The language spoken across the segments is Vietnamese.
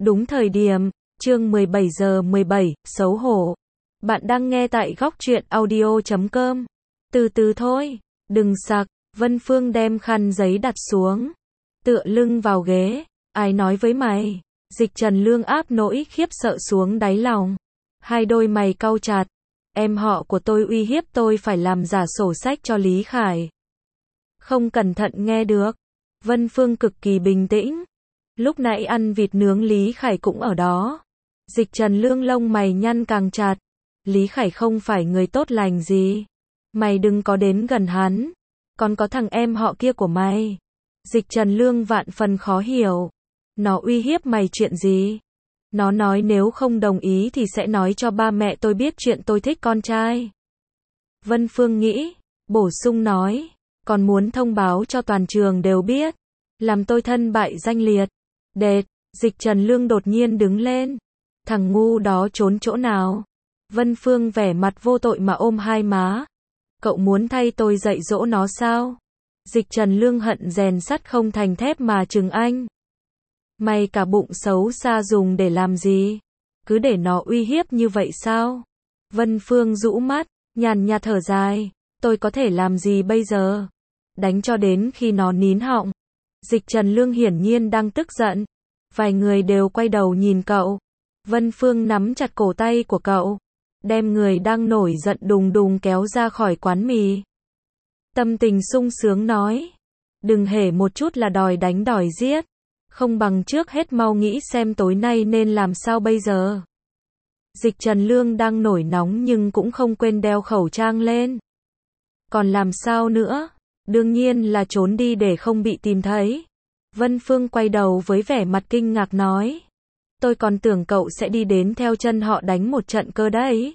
Đúng thời điểm, chương 17 giờ 17, xấu hổ. Bạn đang nghe tại góc truyện audio.com. Từ từ thôi, đừng sặc. Vân Phương đem khăn giấy đặt xuống, tựa lưng vào ghế. Ai nói với mày? Dịch Trần Lương áp nỗi khiếp sợ xuống đáy lòng. Hai đôi mày cau chặt. Em họ của tôi uy hiếp tôi phải làm giả sổ sách cho Lý Khải. Không cẩn thận nghe được. Vân Phương cực kỳ bình tĩnh. Lúc nãy ăn vịt nướng Lý Khải cũng ở đó. Dịch Trần Lương lông mày nhăn càng chặt. Lý Khải không phải người tốt lành gì. Mày đừng có đến gần hắn. Còn có thằng em họ kia của mày. Dịch Trần Lương vạn phần khó hiểu. Nó uy hiếp mày chuyện gì? Nó nói nếu không đồng ý thì sẽ nói cho ba mẹ tôi biết chuyện tôi thích con trai. Vân Phương nghĩ, bổ sung nói, còn muốn thông báo cho toàn trường đều biết. Làm tôi thân bại danh liệt. Đệt, Dịch Trần Lương đột nhiên đứng lên. Thằng ngu đó trốn chỗ nào? Vân Phương vẻ mặt vô tội mà ôm hai má. Cậu muốn thay tôi dạy dỗ nó sao? Dịch Trần Lương hận rèn sắt không thành thép mà trừng anh. Mày cả bụng xấu xa dùng để làm gì? Cứ để nó uy hiếp như vậy sao? Vân Phương rũ mắt, nhàn nhạt thở dài. Tôi có thể làm gì bây giờ? Đánh cho đến khi nó nín họng. Dịch Trần Lương hiển nhiên đang tức giận. Vài người đều quay đầu nhìn cậu. Vân Phương nắm chặt cổ tay của cậu, đem người đang nổi giận đùng đùng kéo ra khỏi quán mì. Tâm tình sung sướng nói, đừng hề một chút là đòi đánh đòi giết. Không bằng trước hết mau nghĩ xem tối nay nên làm sao bây giờ. Dịch Trần Lương đang nổi nóng nhưng cũng không quên đeo khẩu trang lên. Còn làm sao nữa? Đương nhiên là trốn đi để không bị tìm thấy. Vân Phương quay đầu với vẻ mặt kinh ngạc nói. Tôi còn tưởng cậu sẽ đi đến theo chân họ đánh một trận cơ đấy.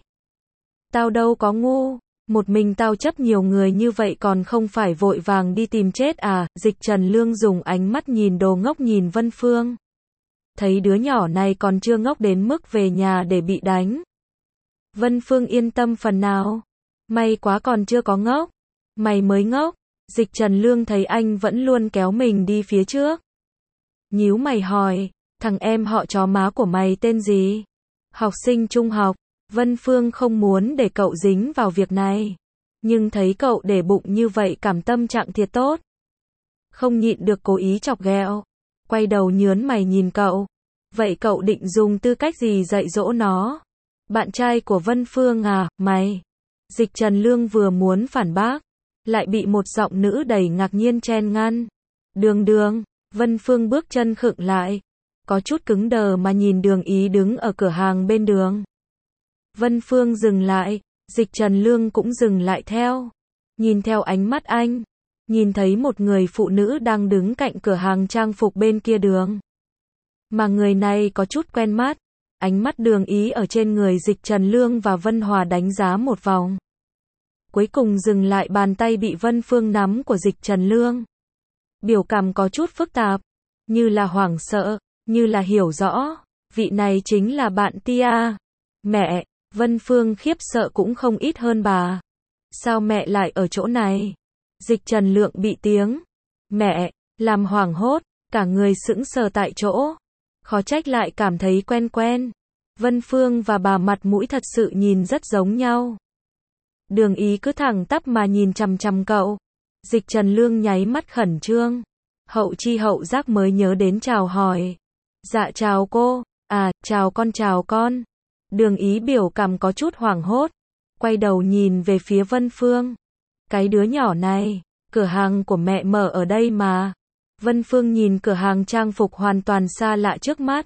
Tao đâu có ngu. Một mình tao chấp nhiều người như vậy còn không phải vội vàng đi tìm chết à? Dịch Trần Lương dùng ánh mắt nhìn đồ ngốc nhìn Vân Phương. Thấy đứa nhỏ này còn chưa ngốc đến mức về nhà để bị đánh. Vân Phương yên tâm phần nào. May quá còn chưa có ngốc. Mày mới ngốc. Dịch Trần Lương thấy anh vẫn luôn kéo mình đi phía trước. Nhíu mày hỏi, thằng em họ chó má của mày tên gì? Học sinh trung học. Vân Phương không muốn để cậu dính vào việc này. Nhưng thấy cậu để bụng như vậy cảm tâm trạng thiệt tốt. Không nhịn được cố ý chọc ghẹo. Quay đầu nhớn mày nhìn cậu. Vậy cậu định dùng tư cách gì dạy dỗ nó? Bạn trai của Vân Phương à, mày? Dịch Trần Lương vừa muốn phản bác. Lại bị một giọng nữ đầy ngạc nhiên chen ngăn. Đường, Vân Phương bước chân khựng lại. Có chút cứng đờ mà nhìn Đường Ý đứng ở cửa hàng bên đường. Vân Phương dừng lại, Dịch Trần Lương cũng dừng lại theo. Nhìn theo ánh mắt anh, nhìn thấy một người phụ nữ đang đứng cạnh cửa hàng trang phục bên kia đường. Mà người này có chút quen mắt. Ánh mắt Đường Ý ở trên người Dịch Trần Lương và Vân Hòa đánh giá một vòng. Cuối cùng dừng lại bàn tay bị Vân Phương nắm của Dịch Trần Lương. Biểu cảm có chút phức tạp, như là hoảng sợ, như là hiểu rõ, vị này chính là bạn Tia. Mẹ, Vân Phương khiếp sợ cũng không ít hơn bà. Sao mẹ lại ở chỗ này? Dịch Trần Lượng bị tiếng mẹ làm hoảng hốt, cả người sững sờ tại chỗ. Khó trách lại cảm thấy quen quen. Vân Phương và bà mặt mũi thật sự nhìn rất giống nhau. Đường Ý cứ thẳng tắp mà nhìn chằm chằm cậu. Dịch Trần Lương nháy mắt khẩn trương. Hậu chi hậu giác mới nhớ đến chào hỏi. Dạ chào cô. À, chào con. Đường Ý biểu cảm có chút hoảng hốt. Quay đầu nhìn về phía Vân Phương. Cái đứa nhỏ này, cửa hàng của mẹ mở ở đây mà. Vân Phương nhìn cửa hàng trang phục hoàn toàn xa lạ trước mắt.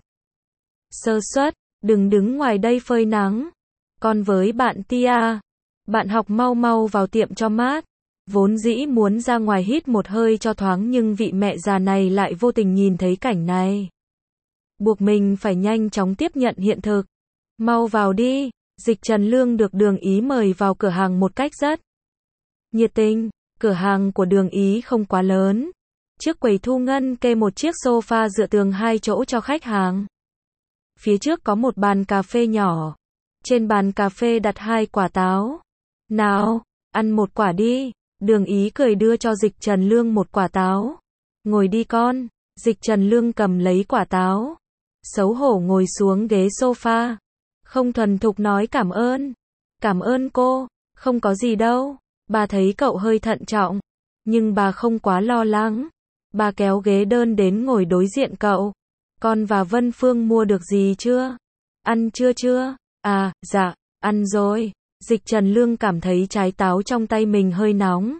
Sơ suất, đừng đứng ngoài đây phơi nắng. Con với bạn Tia. Bạn học mau vào tiệm cho mát. Vốn dĩ muốn ra ngoài hít một hơi cho thoáng nhưng vị mẹ già này lại vô tình nhìn thấy cảnh này. Buộc mình phải nhanh chóng tiếp nhận hiện thực. Mau vào đi. Dịch Trần Lương được Đường Ý mời vào cửa hàng một cách rất nhiệt tình. Cửa hàng của Đường Ý không quá lớn. Trước quầy thu ngân kê một chiếc sofa dựa tường 2 chỗ cho khách hàng. Phía trước có một bàn cà phê nhỏ. Trên bàn cà phê đặt 2 quả táo. Nào, ăn một quả đi. Đường Ý cười đưa cho Dịch Trần Lương một quả táo. Ngồi đi con. Dịch Trần Lương cầm lấy quả táo. xấu hổ ngồi xuống ghế sofa. Không thuần thục nói cảm ơn. Cảm ơn cô, không có gì đâu. Bà thấy cậu hơi thận trọng, nhưng bà không quá lo lắng. Bà kéo ghế đơn đến ngồi đối diện cậu. Con và Vân Phương mua được gì chưa? Ăn chưa chưa? À, dạ, ăn rồi. Dịch Trần Lương cảm thấy trái táo trong tay mình hơi nóng.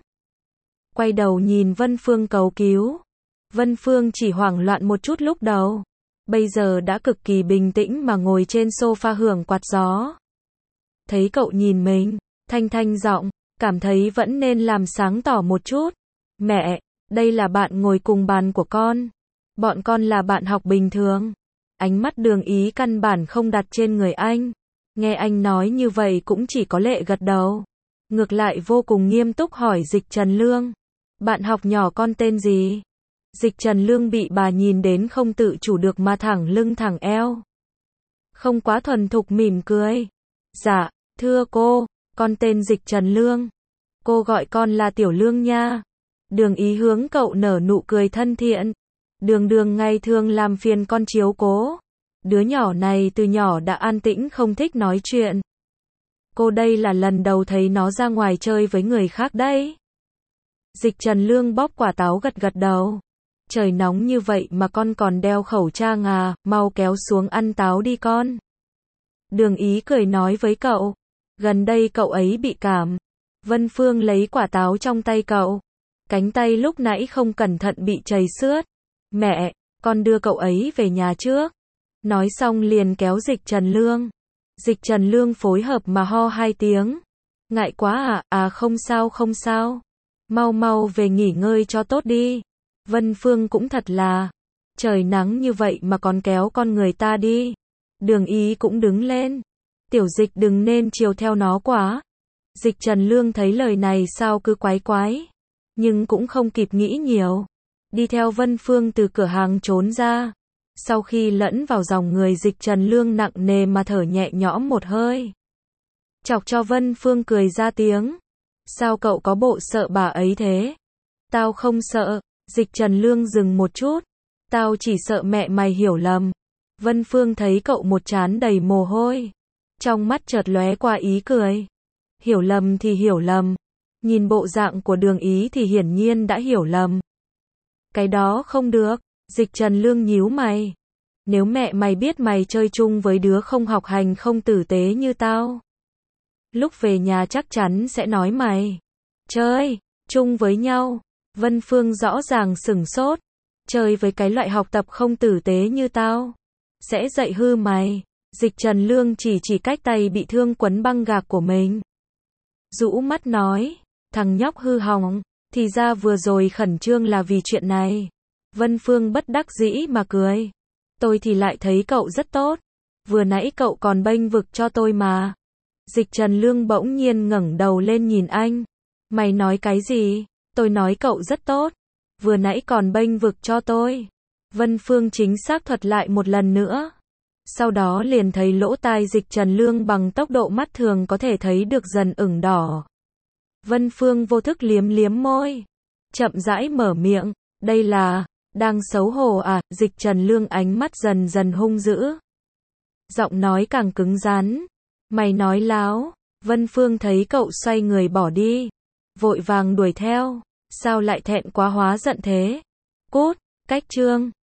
Quay đầu nhìn Vân Phương cầu cứu. Vân Phương chỉ hoảng loạn một chút lúc đầu. Bây giờ đã cực kỳ bình tĩnh mà ngồi trên sofa hưởng quạt gió. Thấy cậu nhìn mình, thanh thanh giọng, cảm thấy vẫn nên làm sáng tỏ một chút. Mẹ, đây là bạn ngồi cùng bàn của con. Bọn con là bạn học bình thường. Ánh mắt Đường Ý căn bản không đặt trên người anh. Nghe anh nói như vậy cũng chỉ có lệ gật đầu. Ngược lại vô cùng nghiêm túc hỏi Dịch Trần Lương. Bạn học nhỏ con tên gì? Dịch Trần Lương bị bà nhìn đến không tự chủ được mà thẳng lưng thẳng eo. Không quá thuần thục mỉm cười. Dạ, thưa cô, con tên Dịch Trần Lương. Cô gọi con là Tiểu Lương nha. Đường Ý hướng cậu nở nụ cười thân thiện. Đường Đường ngày thường làm phiền con chiếu cố. Đứa nhỏ này từ nhỏ đã an tĩnh không thích nói chuyện. Cô đây là lần đầu thấy nó ra ngoài chơi với người khác đấy. Dịch Trần Lương bóp quả táo gật gật đầu. Trời nóng như vậy mà con còn đeo khẩu trang à, mau kéo xuống ăn táo đi con. Đường Ý cười nói với cậu. Gần đây cậu ấy bị cảm. Vân Phương lấy quả táo trong tay cậu. Cánh tay lúc nãy không cẩn thận bị trầy xước. Mẹ, con đưa cậu ấy về nhà trước. Nói xong liền kéo Dịch Trần Lương. Dịch Trần Lương phối hợp mà ho 2 tiếng. Ngại quá à, không sao không sao. Mau mau về nghỉ ngơi cho tốt đi. Vân Phương cũng thật là. Trời nắng như vậy mà còn kéo con người ta đi. Đường Ý cũng đứng lên. Tiểu Dịch đừng nên chiều theo nó quá. Dịch Trần Lương thấy lời này sao cứ quái quái. Nhưng cũng không kịp nghĩ nhiều. Đi theo Vân Phương từ cửa hàng trốn ra. Sau khi lẫn vào dòng người Dịch Trần Lương nặng nề mà thở nhẹ nhõm một hơi. Chọc cho Vân Phương cười ra tiếng. Sao cậu có bộ sợ bà ấy thế? Tao không sợ. Dịch Trần Lương dừng một chút. Tao chỉ sợ mẹ mày hiểu lầm. Vân Phương thấy cậu một trán đầy mồ hôi. Trong mắt chợt lóe qua ý cười. Hiểu lầm thì hiểu lầm. Nhìn bộ dạng của Đường Ý thì hiển nhiên đã hiểu lầm. Cái đó không được. Dịch Trần Lương nhíu mày. Nếu mẹ mày biết mày chơi chung với đứa không học hành không tử tế như tao, lúc về nhà chắc chắn sẽ nói mày. Chơi chung với nhau. Vân Phương rõ ràng sửng sốt. Chơi với cái loại học tập không tử tế như tao, sẽ dạy hư mày. Dịch Trần Lương chỉ cách tay bị thương quấn băng gạc của mình. Rũ mắt nói. Thằng nhóc hư hỏng. Thì ra vừa rồi khẩn trương là vì chuyện này. Vân Phương bất đắc dĩ mà cười. Tôi thì lại thấy cậu rất tốt. Vừa nãy cậu còn bênh vực cho tôi mà. Dịch Trần Lương bỗng nhiên ngẩng đầu lên nhìn anh. Mày nói cái gì? Tôi nói cậu rất tốt. Vừa nãy còn bênh vực cho tôi. Vân Phương chính xác thuật lại một lần nữa. Sau đó liền thấy lỗ tai Dịch Trần Lương bằng tốc độ mắt thường có thể thấy được dần ửng đỏ. Vân Phương vô thức liếm liếm môi. Chậm rãi mở miệng. Đây là, đang xấu hổ à? Dịch Trần Lương ánh mắt dần dần hung dữ. Giọng nói càng cứng rắn. Mày nói láo. Vân Phương thấy cậu xoay người bỏ đi. Vội vàng đuổi theo. Sao lại thẹn quá hóa giận thế? Cút, cách chương.